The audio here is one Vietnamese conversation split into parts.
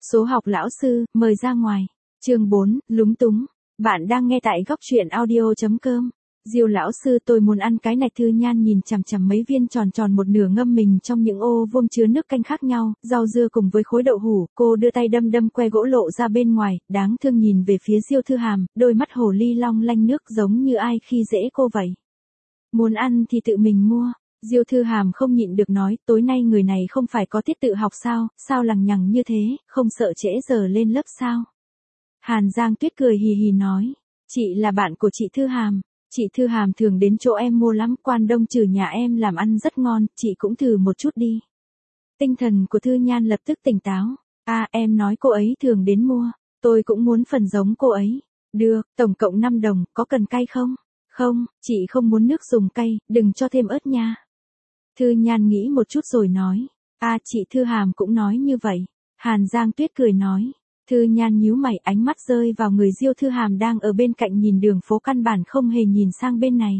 Số học lão sư, mời ra ngoài. Chương 4, lúng túng. Bạn đang nghe tại góc truyện audio.com. Diêu lão sư, tôi muốn ăn cái này. Thư Nhan nhìn chằm chằm mấy viên tròn tròn một nửa ngâm mình trong những ô vuông chứa nước canh khác nhau, rau dưa cùng với khối đậu hủ. Cô đưa tay đâm đâm que gỗ lộ ra bên ngoài, đáng thương nhìn về phía Diêu Thư Hàm, đôi mắt hồ ly long lanh nước giống như ai khi dễ cô vậy. Muốn ăn thì tự mình mua. Diêu Thư Hàm không nhịn được nói, tối nay người này không phải có tiết tự học sao lằng nhằng như thế, không sợ trễ giờ lên lớp sao? Hàn Giang Tuyết cười hì hì nói, chị là bạn của chị Thư Hàm, chị Thư Hàm thường đến chỗ em mua lắm, quan đông trừ nhà em làm ăn rất ngon, chị cũng thử một chút đi. Tinh thần của Thư Nhan lập tức tỉnh táo, em nói cô ấy thường đến mua, tôi cũng muốn phần giống cô ấy. Được, tổng cộng 5 đồng, có cần cay không? Không, chị không muốn nước dùng cay, đừng cho thêm ớt nha. Thư Nhan nghĩ một chút rồi nói, chị Thư Hàm cũng nói như vậy. Hàn Giang Tuyết cười nói. Thư Nhan nhíu mày, ánh mắt rơi vào người Diêu Thư Hàm đang ở bên cạnh nhìn đường phố, căn bản không hề nhìn sang bên này.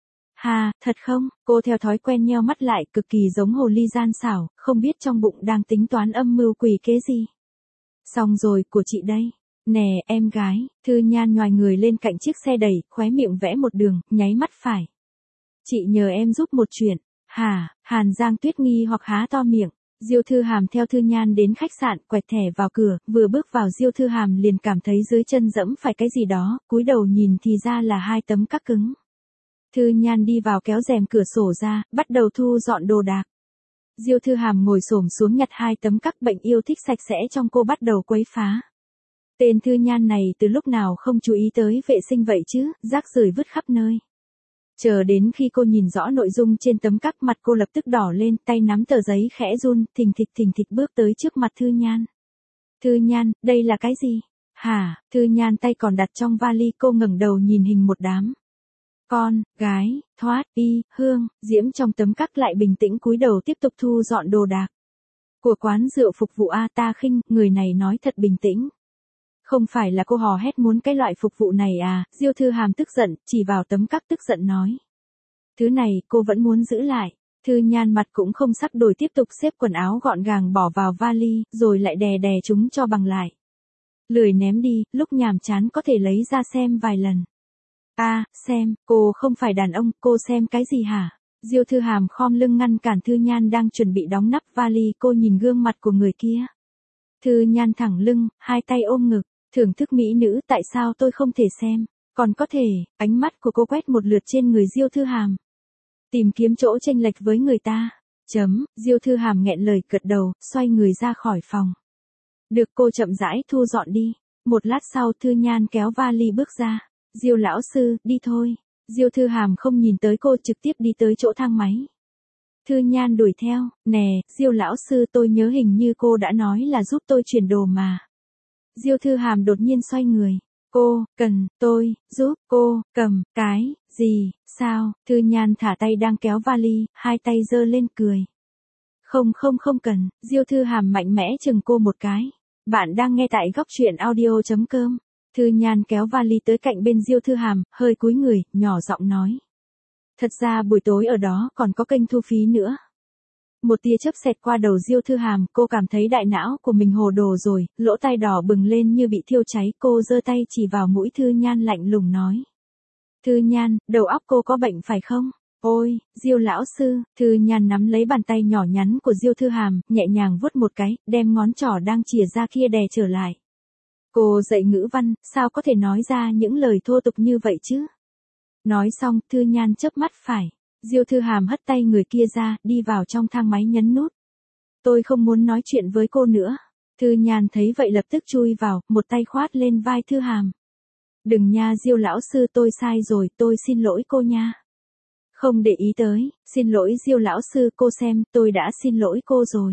Thật không? Cô theo thói quen nheo mắt lại, cực kỳ giống hồ ly gian xảo, không biết trong bụng đang tính toán âm mưu quỷ kế gì. Xong rồi, của chị đây. Nè, em gái. Thư Nhan nhoài người lên cạnh chiếc xe đẩy, khóe miệng vẽ một đường, nháy mắt phải. Chị nhờ em giúp một chuyện. Hàn Giang Tuyết nghi hoặc há to miệng. Diêu Thư Hàm theo Thư Nhan đến khách sạn, quẹt thẻ vào cửa, vừa bước vào Diêu Thư Hàm liền cảm thấy dưới chân dẫm phải cái gì đó, cúi đầu nhìn thì ra là 2 tấm các cứng. Thư Nhan đi vào kéo rèm cửa sổ ra, bắt đầu thu dọn đồ đạc. Diêu Thư Hàm ngồi xổm xuống nhặt 2 tấm các, bệnh yêu thích sạch sẽ trong cô bắt đầu quấy phá. Tên Thư Nhan này từ lúc nào không chú ý tới vệ sinh vậy chứ, rác rưởi vứt khắp nơi. Chờ đến khi cô nhìn rõ nội dung trên tấm các, mặt cô lập tức đỏ lên, tay nắm tờ giấy khẽ run, thình thịch bước tới trước mặt Thư Nhan. Thư Nhan, đây là cái gì? Thư Nhan tay còn đặt trong vali, cô ngẩng đầu nhìn hình một đám. Con, gái, Thoát, Y, Hương, Diễm trong tấm các lại bình tĩnh cúi đầu tiếp tục thu dọn đồ đạc. Của quán rượu phục vụ ta khinh, người này nói thật bình tĩnh. Không phải là cô hò hét muốn cái loại phục vụ này Diêu Thư Hàm tức giận, chỉ vào tấm các tức giận nói. Thứ này, cô vẫn muốn giữ lại. Thư Nhan mặt cũng không sắc đổi, tiếp tục xếp quần áo gọn gàng bỏ vào vali, rồi lại đè chúng cho bằng lại. Lười ném đi, lúc nhàm chán có thể lấy ra xem vài lần. Xem, cô không phải đàn ông, cô xem cái gì hả? Diêu Thư Hàm khom lưng ngăn cản Thư Nhan đang chuẩn bị đóng nắp vali, cô nhìn gương mặt của người kia. Thư Nhan thẳng lưng, 2 tay ôm ngực. Thưởng thức mỹ nữ, tại sao tôi không thể xem? Còn có thể, ánh mắt của cô quét một lượt trên người Diêu Thư Hàm. Tìm kiếm chỗ chênh lệch với người ta. Diêu Thư Hàm nghẹn lời gật đầu, xoay người ra khỏi phòng. Được, cô chậm rãi thu dọn đi. Một lát sau Thư Nhan kéo vali bước ra. Diêu lão sư, đi thôi. Diêu Thư Hàm không nhìn tới cô, trực tiếp đi tới chỗ thang máy. Thư Nhan đuổi theo, nè, Diêu lão sư, tôi nhớ hình như cô đã nói là giúp tôi chuyển đồ mà. Diêu Thư Hàm đột nhiên xoay người. Cô, cần, tôi, giúp cô, cầm, cái, gì, sao? Thư Nhan thả tay đang kéo vali, 2 tay giơ lên cười. Không cần, Diêu Thư Hàm mạnh mẽ chừng cô một cái. Bạn đang nghe tại góc truyện audio.com. Thư Nhan kéo vali tới cạnh bên Diêu Thư Hàm, hơi cúi người, nhỏ giọng nói. Thật ra buổi tối ở đó còn có kênh thu phí nữa. Một tia chớp xẹt qua đầu Diêu Thư Hàm, cô cảm thấy đại não của mình hồ đồ rồi, lỗ tai đỏ bừng lên như bị thiêu cháy, cô giơ tay chỉ vào mũi Thư Nhan lạnh lùng nói. Thư Nhan, đầu óc cô có bệnh phải không? Ôi, Diêu lão sư, Thư Nhan nắm lấy bàn tay nhỏ nhắn của Diêu Thư Hàm, nhẹ nhàng vuốt một cái, đem ngón trỏ đang chìa ra kia đè trở lại. Cô dạy ngữ văn, sao có thể nói ra những lời thô tục như vậy chứ? Nói xong, Thư Nhan chớp mắt phải. Diêu Thư Hàm hất tay người kia ra, đi vào trong thang máy nhấn nút. Tôi không muốn nói chuyện với cô nữa. Thư Nhan thấy vậy lập tức chui vào, một tay khoát lên vai Thư Hàm. Đừng nha Diêu lão sư, tôi sai rồi, tôi xin lỗi cô nha. Không để ý tới, xin lỗi Diêu lão sư, cô xem, tôi đã xin lỗi cô rồi.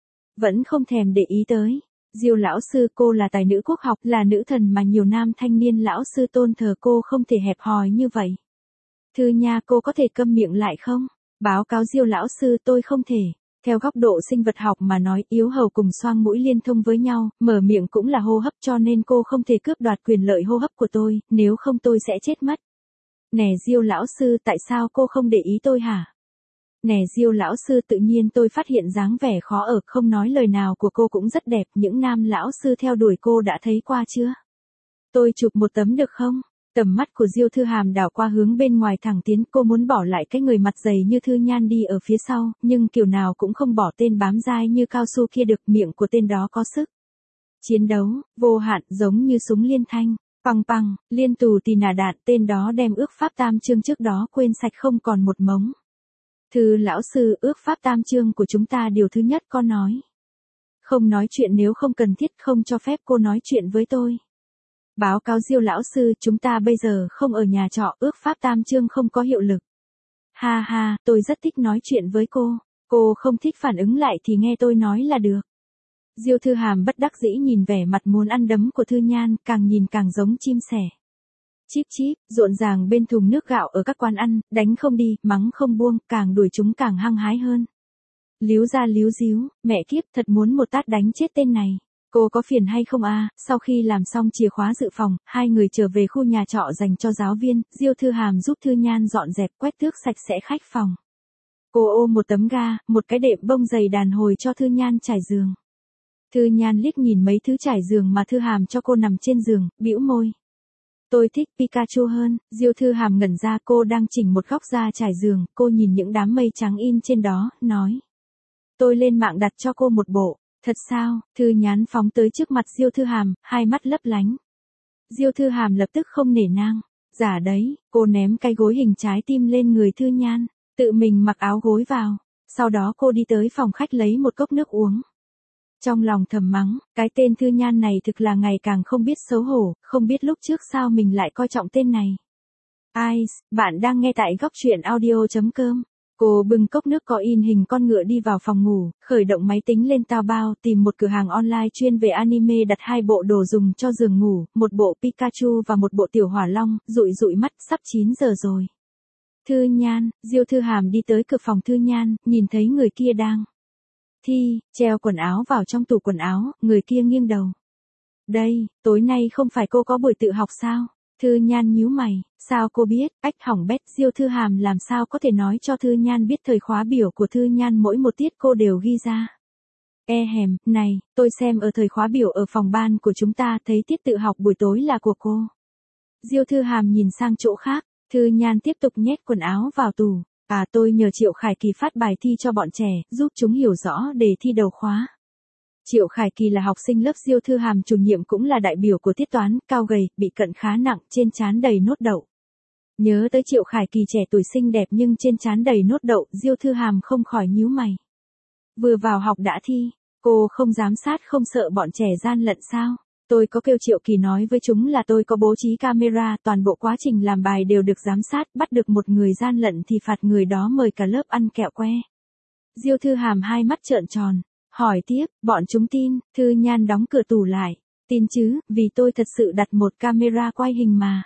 Vẫn không thèm để ý tới. Diêu lão sư, cô là tài nữ quốc học, là nữ thần mà nhiều nam thanh niên lão sư tôn thờ, cô không thể hẹp hòi như vậy. Thư Nha, cô có thể câm miệng lại không? Báo cáo Diêu lão sư, tôi không thể. Theo góc độ sinh vật học mà nói, yếu hầu cùng xoang mũi liên thông với nhau, mở miệng cũng là hô hấp, cho nên cô không thể cướp đoạt quyền lợi hô hấp của tôi, nếu không tôi sẽ chết mất. Nè Diêu lão sư, tại sao cô không để ý tôi hả? Nè Diêu lão sư, tự nhiên tôi phát hiện dáng vẻ khó ở không nói lời nào của cô cũng rất đẹp, những nam lão sư theo đuổi cô đã thấy qua chưa? Tôi chụp một tấm được không? Tầm mắt của Diêu Thư Hàm đảo qua hướng bên ngoài thẳng tiến, cô muốn bỏ lại cái người mặt dày như Thư Nhan đi ở phía sau, nhưng kiểu nào cũng không bỏ tên bám dai như cao su kia được, miệng của tên đó có sức chiến đấu, vô hạn, giống như súng liên thanh, păng păng, liên tù tì nà đạn, tên đó đem ước pháp tam chương trước đó quên sạch không còn một mống. Thư lão sư, ước pháp tam chương của chúng ta điều thứ nhất có nói. Không nói chuyện nếu không cần thiết, không cho phép cô nói chuyện với tôi. Báo cáo Diêu lão sư, chúng ta bây giờ không ở nhà trọ, ước pháp tam chương không có hiệu lực. Ha ha, tôi rất thích nói chuyện với cô không thích phản ứng lại thì nghe tôi nói là được. Diêu Thư Hàm bất đắc dĩ nhìn vẻ mặt muốn ăn đấm của Thư Nhan, càng nhìn càng giống chim sẻ. Chíp chíp, rộn ràng bên thùng nước gạo ở các quán ăn, đánh không đi, mắng không buông, càng đuổi chúng càng hăng hái hơn. Líu ra líu díu, mẹ kiếp, thật muốn một tát đánh chết tên này. Cô có phiền hay không à? Sau khi làm xong chìa khóa dự phòng, hai người trở về khu nhà trọ dành cho giáo viên, Diêu Thư Hàm giúp Thư Nhan dọn dẹp quét tước sạch sẽ khách phòng. Cô ôm một tấm ga, một cái đệm bông dày đàn hồi cho Thư Nhan trải giường. Thư Nhan liếc nhìn mấy thứ trải giường mà Thư Hàm cho cô nằm trên giường, bĩu môi. Tôi thích Pikachu hơn. Diêu Thư Hàm ngẩn ra, cô đang chỉnh một góc da trải giường, cô nhìn những đám mây trắng in trên đó, nói. Tôi lên mạng đặt cho cô một bộ. Thật sao? Thư Nhan phóng tới trước mặt Diêu Thư Hàm, hai mắt lấp lánh. Diêu Thư Hàm lập tức không nể nang. Giả đấy, cô ném cái gối hình trái tim lên người Thư Nhan, tự mình mặc áo gối vào. Sau đó cô đi tới phòng khách lấy một cốc nước uống. Trong lòng thầm mắng, cái tên Thư Nhan này thực là ngày càng không biết xấu hổ, không biết lúc trước sao mình lại coi trọng tên này. Ai, bạn đang nghe tại góc truyện audio.com. Cô bưng cốc nước có in hình con ngựa đi vào phòng ngủ, khởi động máy tính lên Taobao, tìm một cửa hàng online chuyên về anime, đặt 2 bộ đồ dùng cho giường ngủ, một bộ Pikachu và một bộ tiểu hỏa long, dụi dụi mắt, sắp 9 giờ rồi. Thư Nhan, Diêu Thư Hàm đi tới cửa phòng Thư Nhan, nhìn thấy người kia đang treo quần áo vào trong tủ quần áo, người kia nghiêng đầu. Đây, tối nay không phải cô có buổi tự học sao? Thư Nhan nhíu mày, sao cô biết? Ách hỏng bét, Diêu Thư Hàm làm sao có thể nói cho Thư Nhan biết thời khóa biểu của Thư Nhan mỗi một tiết cô đều ghi ra. Này, tôi xem ở thời khóa biểu ở phòng ban của chúng ta thấy tiết tự học buổi tối là của cô. Diêu Thư Hàm nhìn sang chỗ khác, Thư Nhan tiếp tục nhét quần áo vào tủ. Tôi nhờ Triệu Khải Kỳ phát bài thi cho bọn trẻ, giúp chúng hiểu rõ đề thi đầu khóa. Triệu Khải Kỳ là học sinh lớp Diêu Thư Hàm chủ nhiệm, cũng là đại biểu của tiết toán, cao gầy, bị cận khá nặng, trên trán đầy nốt đậu. Nhớ tới Triệu Khải Kỳ trẻ tuổi xinh đẹp nhưng trên trán đầy nốt đậu, Diêu Thư Hàm không khỏi nhíu mày. Vừa vào học đã thi, cô không giám sát không sợ bọn trẻ gian lận sao? Tôi có kêu Triệu Kỳ nói với chúng là tôi có bố trí camera, toàn bộ quá trình làm bài đều được giám sát, bắt được một người gian lận thì phạt người đó mời cả lớp ăn kẹo que. Diêu Thư Hàm hai mắt trợn tròn, hỏi tiếp, bọn chúng tin? Thư Nhan đóng cửa tủ lại, tin chứ, vì tôi thật sự đặt một camera quay hình mà.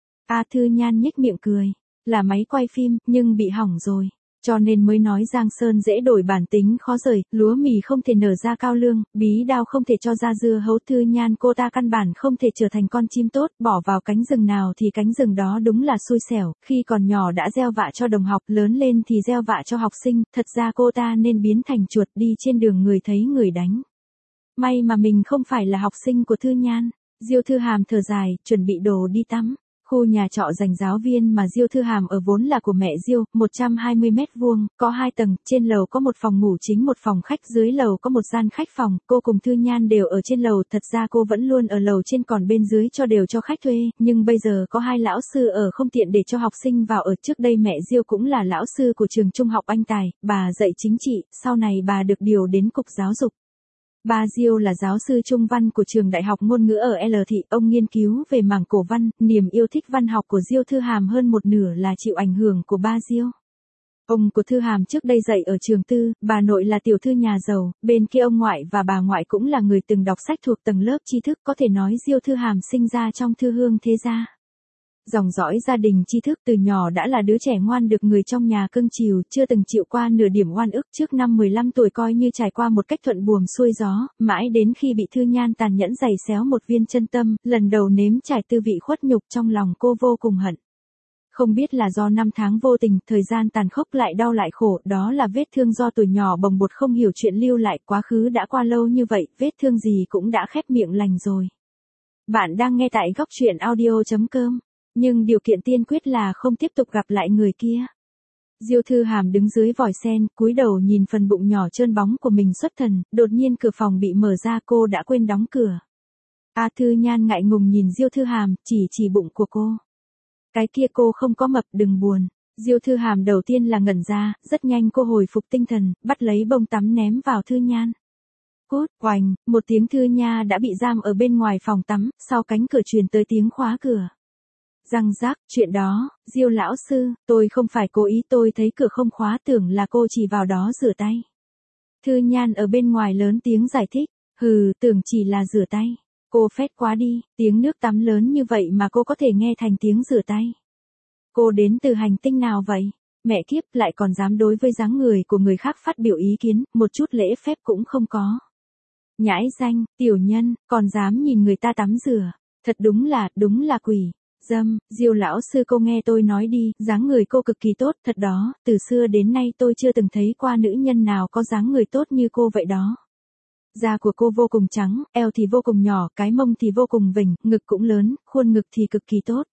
Thư Nhan nhếch miệng cười, là máy quay phim, nhưng bị hỏng rồi. Cho nên mới nói Giang Sơn dễ đổi bản tính khó rời, lúa mì không thể nở ra cao lương, bí đao không thể cho ra dưa hấu. Thư Nhan cô ta căn bản không thể trở thành con chim tốt, bỏ vào cánh rừng nào thì cánh rừng đó, đúng là xui xẻo, khi còn nhỏ đã gieo vạ cho đồng học, lớn lên thì gieo vạ cho học sinh, thật ra cô ta nên biến thành chuột, đi trên đường người thấy người đánh. May mà mình không phải là học sinh của Thư Nhan. Diêu Thư Hàm thở dài, chuẩn bị đồ đi tắm. Khu nhà trọ dành giáo viên mà Diêu Thư Hàm ở vốn là của mẹ Diêu, 120 mét vuông, có 2 tầng, trên lầu có một phòng ngủ chính, một phòng khách, dưới lầu có một gian khách phòng, cô cùng Thư Nhan đều ở trên lầu, thật ra cô vẫn luôn ở lầu trên, còn bên dưới cho đều cho khách thuê, nhưng bây giờ có 2 lão sư ở không tiện để cho học sinh vào ở. Trước đây mẹ Diêu cũng là lão sư của trường trung học Anh Tài, bà dạy chính trị, sau này bà được điều đến cục giáo dục. Ba Diêu là giáo sư trung văn của trường đại học ngôn ngữ ở L Thị, ông nghiên cứu về mảng cổ văn, niềm yêu thích văn học của Diêu Thư Hàm hơn một nửa là chịu ảnh hưởng của ba Diêu. Ông của Thư Hàm trước đây dạy ở trường tư, bà nội là tiểu thư nhà giàu, bên kia ông ngoại và bà ngoại cũng là người từng đọc sách thuộc tầng lớp tri thức, có thể nói Diêu Thư Hàm sinh ra trong thư hương thế gia. Dòng dõi gia đình tri thức, từ nhỏ đã là đứa trẻ ngoan được người trong nhà cưng chiều, chưa từng chịu qua nửa điểm oan ức. Trước năm 15 tuổi coi như trải qua một cách thuận buồm xuôi gió, mãi đến khi bị Thư Nhan tàn nhẫn giày xéo một viên chân tâm, lần đầu nếm trải tư vị khuất nhục, trong lòng cô vô cùng hận. Không biết là do năm tháng vô tình, thời gian tàn khốc lại đau lại khổ, đó là vết thương do tuổi nhỏ bồng bột không hiểu chuyện lưu lại, quá khứ đã qua lâu như vậy, vết thương gì cũng đã khép miệng lành rồi. Bạn đang nghe tại góc truyện audio.com, nhưng điều kiện tiên quyết là không tiếp tục gặp lại người kia. Diêu Thư Hàm đứng dưới vòi sen, cúi đầu nhìn phần bụng nhỏ trơn bóng của mình xuất thần, đột nhiên cửa phòng bị mở ra, cô đã quên đóng cửa. A Thư Nhan ngại ngùng nhìn Diêu Thư Hàm, chỉ bụng của cô. Cái kia cô không có mập, đừng buồn. Diêu Thư Hàm đầu tiên là ngẩn ra, rất nhanh cô hồi phục tinh thần, bắt lấy bông tắm ném vào Thư Nhan. Cút, oành, một tiếng Thư Nha đã bị giam ở bên ngoài phòng tắm, sau cánh cửa truyền tới tiếng khóa cửa. Răng rác, chuyện đó, Diêu lão sư, tôi không phải cố ý, tôi thấy cửa không khóa, tưởng là cô chỉ vào đó rửa tay. Thư Nhan ở bên ngoài lớn tiếng giải thích, hừ, tưởng chỉ là rửa tay. Cô phét quá đi, tiếng nước tắm lớn như vậy mà cô có thể nghe thành tiếng rửa tay. Cô đến từ hành tinh nào vậy? Mẹ kiếp, lại còn dám đối với dáng người của người khác phát biểu ý kiến, một chút lễ phép cũng không có. Nhãi danh, tiểu nhân, còn dám nhìn người ta tắm rửa. Thật đúng là quỷ. Dâm, Diêu lão sư, cô nghe tôi nói đi, dáng người cô cực kỳ tốt, thật đó, từ xưa đến nay tôi chưa từng thấy qua nữ nhân nào có dáng người tốt như cô vậy đó. Da của cô vô cùng trắng, eo thì vô cùng nhỏ, cái mông thì vô cùng vểnh, ngực cũng lớn, khuôn ngực thì cực kỳ tốt.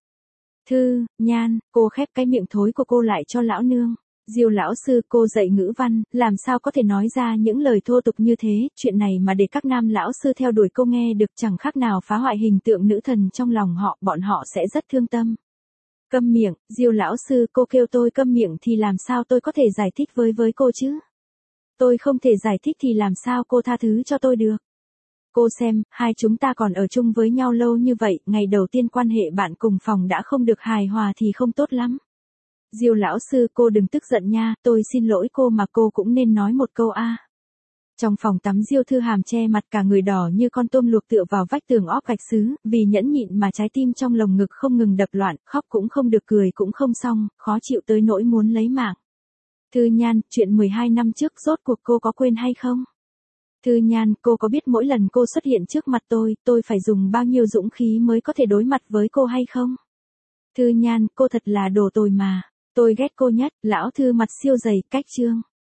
Thư Nhan, cô khép cái miệng thối của cô lại cho lão nương. Diêu lão sư, cô dạy ngữ văn, làm sao có thể nói ra những lời thô tục như thế, chuyện này mà để các nam lão sư theo đuổi cô nghe được chẳng khác nào phá hoại hình tượng nữ thần trong lòng họ, bọn họ sẽ rất thương tâm. Câm miệng, Diêu lão sư, cô kêu tôi câm miệng thì làm sao tôi có thể giải thích với cô chứ? Tôi không thể giải thích thì làm sao cô tha thứ cho tôi được? Cô xem, hai chúng ta còn ở chung với nhau lâu như vậy, ngày đầu tiên quan hệ bạn cùng phòng đã không được hài hòa thì không tốt lắm. Diêu lão sư, cô đừng tức giận nha, tôi xin lỗi cô mà cô cũng nên nói một câu a. Trong phòng tắm, Diêu Thư Hàm che mặt, cả người đỏ như con tôm luộc tựa vào vách tường óp gạch sứ, vì nhẫn nhịn mà trái tim trong lồng ngực không ngừng đập loạn, khóc cũng không được, cười cũng không xong, khó chịu tới nỗi muốn lấy mạng. Thư Nhan, chuyện 12 năm trước rốt cuộc cô có quên hay không? Thư Nhan, cô có biết mỗi lần cô xuất hiện trước mặt tôi phải dùng bao nhiêu dũng khí mới có thể đối mặt với cô hay không? Thư Nhan, cô thật là đồ tồi mà. Tôi ghét cô nhất, lão Thư mặt siêu dày, cách trương.